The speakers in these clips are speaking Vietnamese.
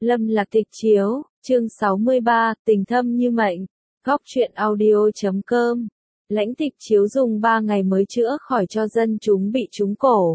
Lâm Lạc Tịch Chiếu, chương 63, tình thâm như mệnh, góc truyện audio.com. Lãnh Tịch Chiếu dùng 3 ngày mới chữa khỏi cho dân chúng bị trúng cổ.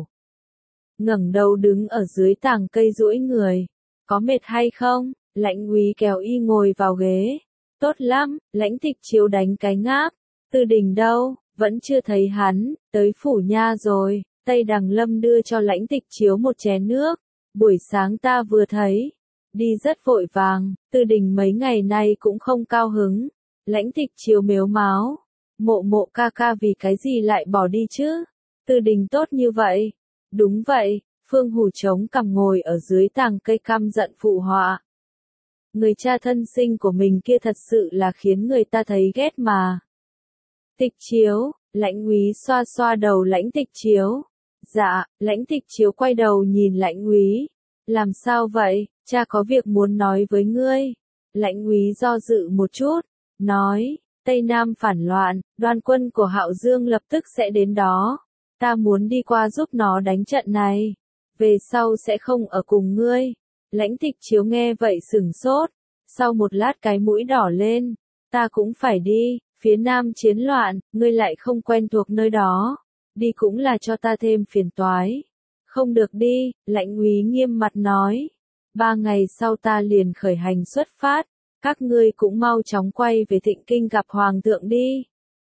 Ngẩng đầu đứng ở dưới tàng cây duỗi người. Có mệt hay không? Lãnh Úy kéo y ngồi vào ghế. Tốt lắm, Lãnh Tịch Chiếu đánh cái ngáp. Tư Đình đâu? Vẫn chưa thấy hắn, tới phủ nha rồi. Tây Đằng Lâm đưa cho Lãnh Tịch Chiếu một chén nước. Buổi sáng ta vừa thấy. Đi rất vội vàng, Tư Đình mấy ngày nay cũng không cao hứng. Lãnh Tịch Chiếu mếu máo. Mộ Mộ ca ca vì cái gì lại bỏ đi chứ? Tư Đình tốt như vậy. Đúng vậy, Phương Hủ chống cằm ngồi ở dưới tàng cây căm giận phụ họa. Người cha thân sinh của mình kia thật sự là khiến người ta thấy ghét mà. Tịch Chiếu, Lãnh Úy xoa xoa đầu Lãnh Tịch Chiếu. Dạ, Lãnh Tịch Chiếu quay đầu nhìn Lãnh Úy. Làm sao vậy, cha có việc muốn nói với ngươi. Lãnh Úy do dự một chút, nói, Tây Nam phản loạn, đoàn quân của Hạo Dương lập tức sẽ đến đó. Ta muốn đi qua giúp nó đánh trận này. Về sau sẽ không ở cùng ngươi. Lãnh Tịch Chiếu nghe vậy sửng sốt. Sau một lát cái mũi đỏ lên. Ta cũng phải đi, phía Nam chiến loạn, ngươi lại không quen thuộc nơi đó. Đi cũng là cho ta thêm phiền toái. Không được đi, Lãnh Úy nghiêm mặt nói. 3 ngày sau ta liền khởi hành xuất phát. Các ngươi cũng mau chóng quay về Thịnh Kinh gặp Hoàng thượng đi.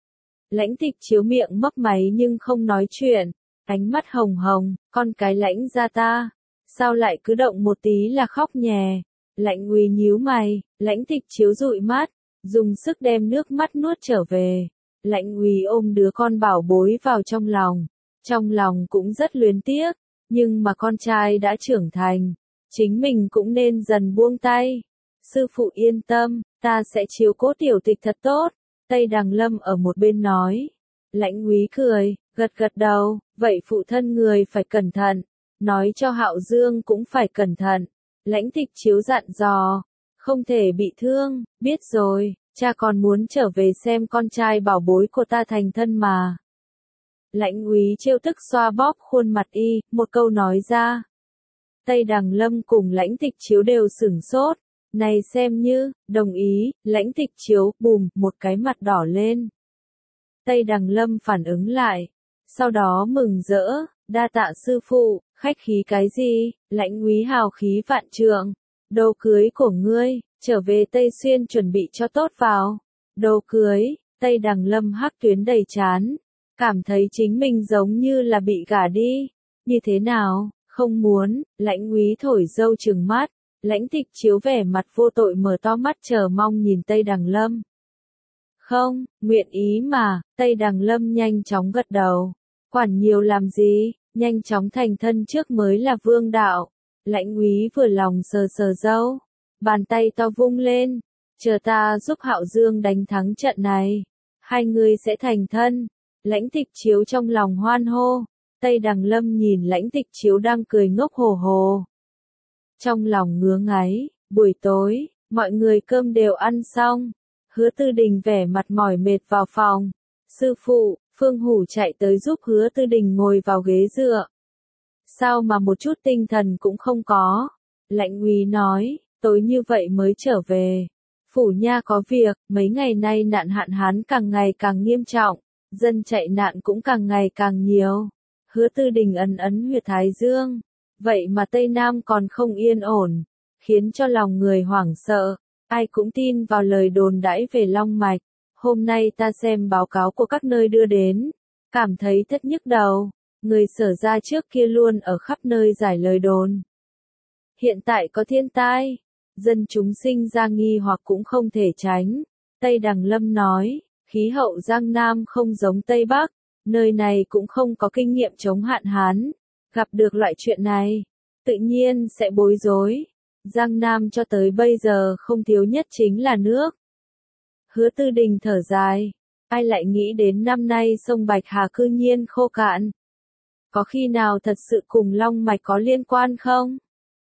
Lãnh Tịch Chiếu miệng mấp máy nhưng không nói chuyện. Ánh mắt hồng hồng, con cái Lãnh gia ta. Sao lại cứ động một tí là khóc nhè. Lãnh Úy nhíu mày, Lãnh Tịch Chiếu dụi mắt. Dùng sức đem nước mắt nuốt trở về. Lãnh Úy ôm đứa con bảo bối vào trong lòng. Trong lòng cũng rất luyến tiếc. Nhưng mà con trai đã trưởng thành. Chính mình cũng nên dần buông tay. Sư phụ yên tâm, ta sẽ chiếu cố tiểu tịch thật tốt. Tây Đằng Lâm ở một bên nói. Lãnh Úy cười, gật gật đầu, vậy phụ thân người phải cẩn thận. Nói cho Hạo Dương cũng phải cẩn thận. Lãnh Tịch Chiếu dặn dò. Không thể bị thương, biết rồi, cha còn muốn trở về xem con trai bảo bối của ta thành thân mà. Lãnh Úy trêu tức xoa bóp khuôn mặt y, một câu nói ra. Tây Đằng Lâm cùng Lãnh Tịch Chiếu đều sửng sốt. Này xem như, đồng ý, Lãnh Tịch Chiếu, bùm, một cái mặt đỏ lên. Tây Đằng Lâm phản ứng lại. Sau đó mừng rỡ, đa tạ sư phụ, khách khí cái gì, Lãnh Úy hào khí vạn trượng. Đồ cưới của ngươi, trở về Tây Xuyên chuẩn bị cho tốt vào. Đồ cưới, Tây Đằng Lâm hắc tuyến đầy trán. Cảm thấy chính mình giống như là bị gả đi. Như thế nào, không muốn, Lãnh Úy thổi dâu trừng mắt. Lãnh Tịch Chiếu vẻ mặt vô tội mở to mắt chờ mong nhìn Tây Đằng Lâm. Không, nguyện ý mà, Tây Đằng Lâm nhanh chóng gật đầu. Quản nhiều làm gì, nhanh chóng thành thân trước mới là vương đạo. Lãnh Úy vừa lòng sờ sờ dâu. Bàn tay to vung lên. Chờ ta giúp Hạo Dương đánh thắng trận này. Hai người sẽ thành thân. Lãnh Tịch Chiếu trong lòng hoan hô. Tây Đằng Lâm nhìn Lãnh Tịch Chiếu đang cười ngốc hồ hồ. Trong lòng ngứa ngáy, buổi tối, mọi người cơm đều ăn xong. Hứa Tư Đình vẻ mặt mỏi mệt vào phòng. Sư phụ, Phương Hủ chạy tới giúp Hứa Tư Đình ngồi vào ghế dựa. Sao mà một chút tinh thần cũng không có? Lãnh Úy nói, tối như vậy mới trở về. Phủ nha có việc, mấy ngày nay nạn hạn hán càng ngày càng nghiêm trọng. Dân chạy nạn cũng càng ngày càng nhiều. Hứa Tư Đình ấn ấn huyệt thái dương. Vậy mà Tây Nam còn không yên ổn. Khiến cho lòng người hoảng sợ. Ai cũng tin vào lời đồn đãi về long mạch. Hôm nay ta xem báo cáo của các nơi đưa đến. Cảm thấy thất nhức đầu. Người Sở ra trước kia luôn ở khắp nơi giải lời đồn. Hiện tại có thiên tai. Dân chúng sinh ra nghi hoặc cũng không thể tránh. Tây Đằng Lâm nói. Khí hậu Giang Nam không giống Tây Bắc, nơi này cũng không có kinh nghiệm chống hạn hán. Gặp được loại chuyện này, tự nhiên sẽ bối rối. Giang Nam cho tới bây giờ không thiếu nhất chính là nước. Hứa Tư Đình thở dài, ai lại nghĩ đến năm nay sông Bạch Hà cư nhiên khô cạn. Có khi nào thật sự cùng long mạch có liên quan không?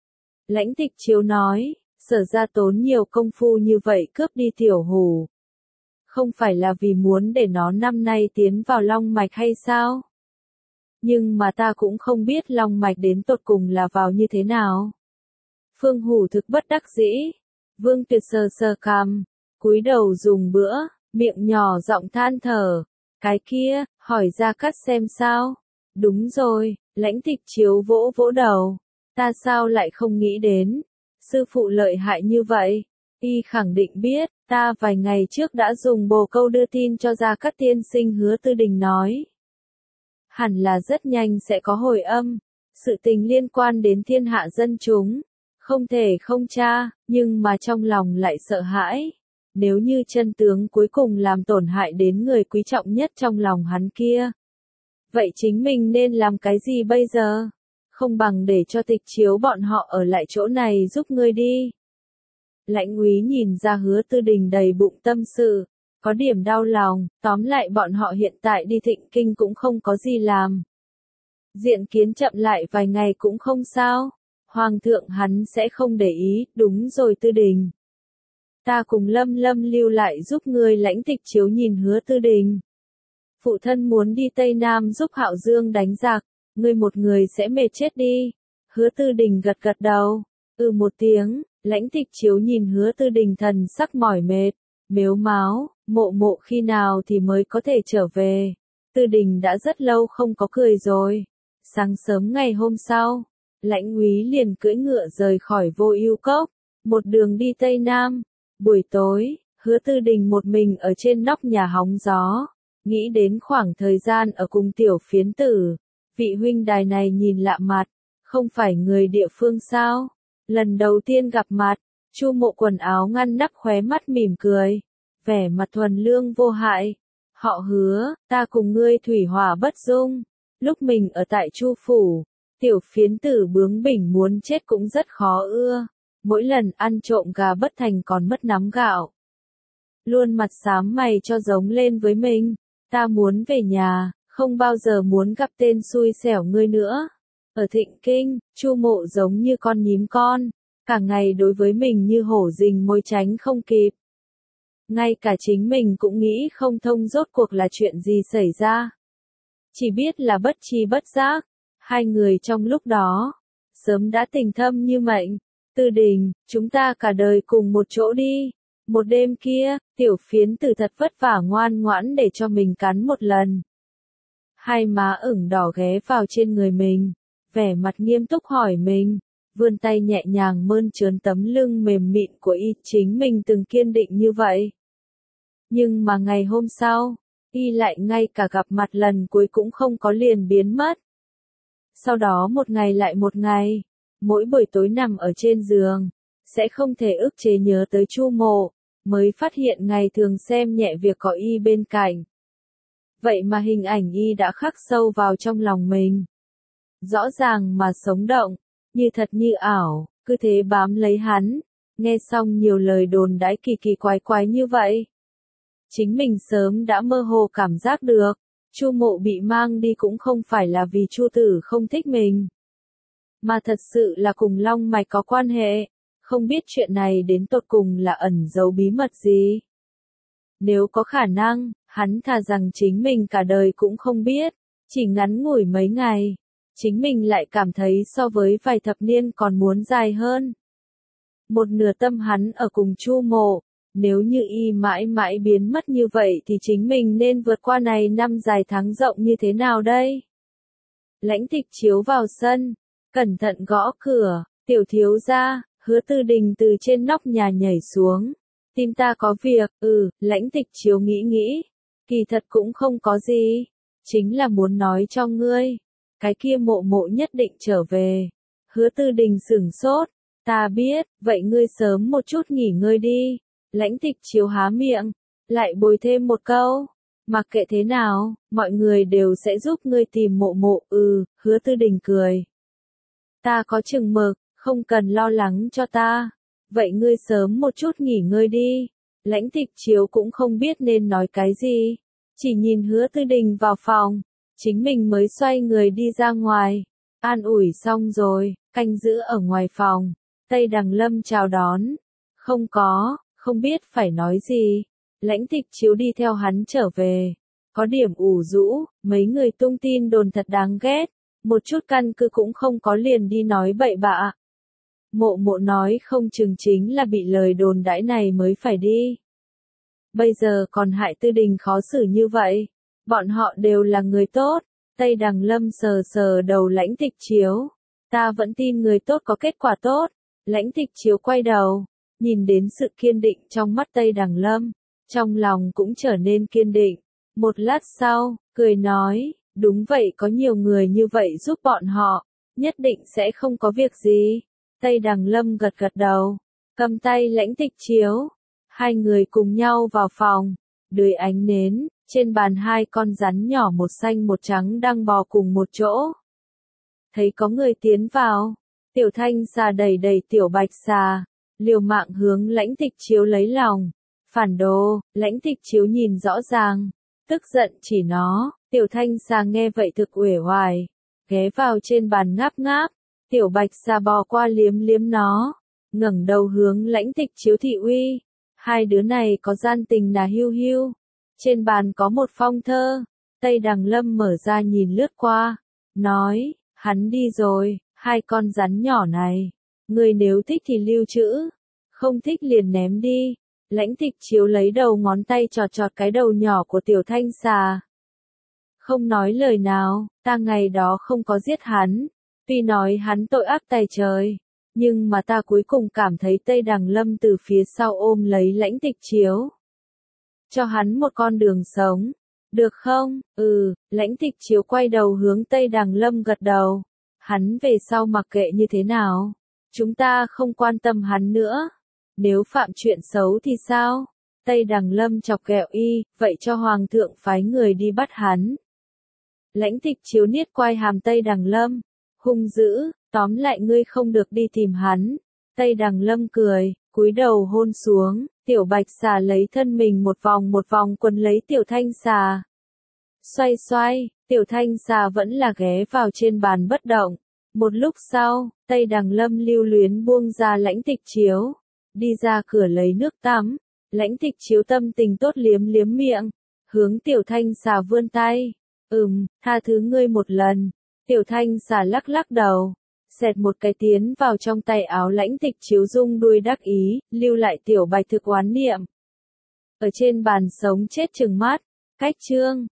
Lãnh Tịch Chiếu nói, Sở ra tốn nhiều công phu như vậy cướp đi Tiểu Hủ. Không phải là vì muốn để nó năm nay tiến vào long mạch hay sao? Nhưng mà ta cũng không biết long mạch đến tột cùng là vào như thế nào. Phương Hủ thực bất đắc dĩ. Vương Tuyệt sờ sờ cằm, cúi đầu dùng bữa, miệng nhỏ giọng than thở. Cái kia, hỏi Gia Cát xem sao? Đúng rồi, Lãnh Tịch Chiếu vỗ vỗ đầu. Ta sao lại không nghĩ đến? Sư phụ lợi hại như vậy. Y khẳng định biết, ta vài ngày trước đã dùng bồ câu đưa tin cho Gia Cát tiên sinh. Hứa Tư Đình nói. Hẳn là rất nhanh sẽ có hồi âm. Sự tình liên quan đến thiên hạ dân chúng. Không thể không tra, nhưng mà trong lòng lại sợ hãi. Nếu như chân tướng cuối cùng làm tổn hại đến người quý trọng nhất trong lòng hắn kia. Vậy chính mình nên làm cái gì bây giờ? Không bằng để cho Tịch Chiếu bọn họ ở lại chỗ này giúp ngươi đi. Lãnh Úy nhìn ra Hứa Tư Đình đầy bụng tâm sự, có điểm đau lòng, tóm lại bọn họ hiện tại đi Thịnh Kinh cũng không có gì làm. Diện kiến chậm lại vài ngày cũng không sao, Hoàng thượng hắn sẽ không để ý, đúng rồi Tư Đình. Ta cùng Lâm Lâm lưu lại giúp ngươi. Lãnh Tịch Chiếu nhìn Hứa Tư Đình. Phụ thân muốn đi Tây Nam giúp Hạo Dương đánh giặc, ngươi một người sẽ mệt chết đi. Hứa Tư Đình gật gật đầu, một tiếng. Lãnh Tịch Chiếu nhìn Hứa Tư Đình thần sắc mỏi mệt, mếu máo, mộ mộ khi nào thì mới có thể trở về. Tư Đình đã rất lâu không có cười rồi. Sáng sớm ngày hôm sau, Lãnh Úy liền cưỡi ngựa rời khỏi Vô Ưu Cốc, một đường đi Tây Nam. Buổi tối, Hứa Tư Đình một mình ở trên nóc nhà hóng gió, nghĩ đến khoảng thời gian ở cùng Tiểu Phiến Tử. Vị huynh đài này nhìn lạ mặt, không phải người địa phương sao? Lần đầu tiên gặp mặt, Chu Mộ quần áo ngăn nắp khóe mắt mỉm cười, vẻ mặt thuần lương vô hại. Họ Hứa, ta cùng ngươi thủy hỏa bất dung. Lúc mình ở tại Chu phủ, Tiểu Phiến Tử bướng bỉnh muốn chết cũng rất khó ưa. Mỗi lần ăn trộm gà bất thành còn mất nắm gạo. Luôn mặt xám mày cho giống lên với mình. Ta muốn về nhà, không bao giờ muốn gặp tên xui xẻo ngươi nữa. Ở Thịnh Kinh, Chu Mộ giống như con nhím con, cả ngày đối với mình như hổ rình mồi tránh không kịp. Ngay cả chính mình cũng nghĩ không thông rốt cuộc là chuyện gì xảy ra. Chỉ biết là bất tri bất giác, hai người trong lúc đó, sớm đã tình thâm như mệnh. Tư Đình, chúng ta cả đời cùng một chỗ đi. Một đêm kia, Tiểu Phiến Tử thật vất vả ngoan ngoãn để cho mình cắn một lần. Hai má ửng đỏ ghé vào trên người mình, vẻ mặt nghiêm túc hỏi mình, vươn tay nhẹ nhàng mơn trớn tấm lưng mềm mịn của y. Chính mình từng kiên định như vậy. Nhưng mà ngày hôm sau, y lại ngay cả gặp mặt lần cuối cũng không có, liền biến mất. Sau đó một ngày lại một ngày, mỗi buổi tối nằm ở trên giường, sẽ không thể ức chế nhớ tới Chu Mộ, mới phát hiện ngày thường xem nhẹ việc có y bên cạnh. Vậy mà hình ảnh y đã khắc sâu vào trong lòng mình. Rõ ràng mà sống động, như thật như ảo, cứ thế bám lấy hắn. Nghe xong nhiều lời đồn đãi kỳ kỳ quái quái như vậy, chính mình sớm đã mơ hồ cảm giác được, Chu Mộ bị mang đi cũng không phải là vì Chu Tử không thích mình, mà thật sự là cùng Long Mạch có quan hệ. Không biết chuyện này đến tột cùng là ẩn giấu bí mật gì. Nếu có khả năng, hắn thà rằng chính mình cả đời cũng không biết, chỉ ngắn ngủi mấy ngày, chính mình lại cảm thấy so với vài thập niên còn muốn dài hơn. Một nửa tâm hắn ở cùng Chu Mộ, nếu như y mãi mãi biến mất như vậy thì chính mình nên vượt qua này năm dài tháng rộng như thế nào đây? Lãnh Tịch Chiếu vào sân, cẩn thận gõ cửa. Tiểu thiếu gia. Hứa Tư Đình từ trên nóc nhà nhảy xuống. Tìm ta có việc. Lãnh Tịch Chiếu nghĩ nghĩ, kỳ thật cũng không có gì, chính là muốn nói cho ngươi, cái kia Mộ Mộ nhất định trở về. Hứa Tư Đình sửng sốt. Ta biết, vậy ngươi sớm một chút nghỉ ngơi đi. Lãnh Tịch Chiếu há miệng, lại bồi thêm một câu, mặc kệ thế nào, mọi người đều sẽ giúp ngươi tìm Mộ Mộ. Hứa Tư Đình cười. Ta có chừng mực, không cần lo lắng cho ta. Vậy ngươi sớm một chút nghỉ ngơi đi. Lãnh Tịch Chiếu cũng không biết nên nói cái gì, chỉ nhìn Hứa Tư Đình vào phòng, chính mình mới xoay người đi ra ngoài. An ủi xong rồi, canh giữ ở ngoài phòng, Tây Đằng Lâm chào đón. Không biết phải nói gì. Lãnh Tịch Chiếu đi theo hắn trở về, có điểm ủ rũ, mấy người tung tin đồn thật đáng ghét, một chút căn cứ cũng không có liền đi nói bậy bạ. Mộ mộ nói không chừng chính là bị lời đồn đãi này mới phải đi. Bây giờ còn hại Tư Đình khó xử như vậy. Bọn họ đều là người tốt. Tây Đằng Lâm sờ sờ đầu Lãnh Tịch Chiếu. Ta vẫn tin người tốt có kết quả tốt. Lãnh Tịch Chiếu quay đầu, nhìn đến sự kiên định trong mắt Tây Đằng Lâm. Trong lòng cũng trở nên kiên định. Một lát sau, cười nói, đúng vậy, có nhiều người như vậy giúp bọn họ, nhất định sẽ không có việc gì. Tây Đằng Lâm gật gật đầu, cầm tay Lãnh Tịch Chiếu. Hai người cùng nhau vào phòng. Dưới ánh nến, trên bàn hai con rắn nhỏ một xanh một trắng đang bò cùng một chỗ. Thấy có người tiến vào, Tiểu Thanh Xà đẩy đẩy Tiểu Bạch Xà, liều mạng hướng Lãnh Tịch Chiếu lấy lòng. Phản đồ, Lãnh Tịch Chiếu nhìn rõ ràng, tức giận chỉ nó. Tiểu Thanh Xà nghe vậy thực uể oải, ghé vào trên bàn ngáp ngáp. Tiểu Bạch Xà bò qua liếm liếm nó, ngẩng đầu hướng Lãnh Tịch Chiếu thị uy. Hai đứa này có gian tình là hiu hiu. Trên bàn có một phong thơ. Tây Đằng Lâm mở ra nhìn lướt qua, nói, hắn đi rồi, hai con rắn nhỏ này. Người nếu thích thì lưu trữ, không thích liền ném đi. Lãnh Tịch Chiếu lấy đầu ngón tay chọt chọt cái đầu nhỏ của Tiểu Thanh Xà. Không nói lời nào, ta ngày đó không có giết hắn. Tuy nói hắn tội ác tày trời, nhưng mà ta cuối cùng cảm thấy Tây Đằng Lâm từ phía sau ôm lấy Lãnh Tịch Chiếu. Cho hắn một con đường sống. Được không? Lãnh Tịch Chiếu quay đầu hướng Tây Đằng Lâm gật đầu. Hắn về sau mặc kệ như thế nào, chúng ta không quan tâm hắn nữa. Nếu phạm chuyện xấu thì sao? Tây Đằng Lâm chọc ghẹo y, vậy cho Hoàng thượng phái người đi bắt hắn. Lãnh Tịch Chiếu niết quai hàm Tây Đằng Lâm, hung dữ, tóm lại ngươi không được đi tìm hắn. Tây Đằng Lâm cười, cúi đầu hôn xuống. Tiểu Bạch Xà lấy thân mình một vòng quấn lấy Tiểu Thanh Xà. Xoay xoay, Tiểu Thanh Xà vẫn là ghé vào trên bàn bất động. Một lúc sau, Tây Đằng Lâm lưu luyến buông ra Lãnh Tịch Chiếu, đi ra cửa lấy nước tắm. Lãnh Tịch Chiếu tâm tình tốt liếm liếm miệng, hướng Tiểu Thanh Xà vươn tay. Tha thứ ngươi một lần. Tiểu Thanh Xà lắc lắc đầu, xẹt một cái tiến vào trong tay áo Lãnh Tịch Chiếu, rung đuôi đắc ý, lưu lại Tiểu Bạch thực oán niệm. Ở trên bàn sống chết chừng mắt, cách chương.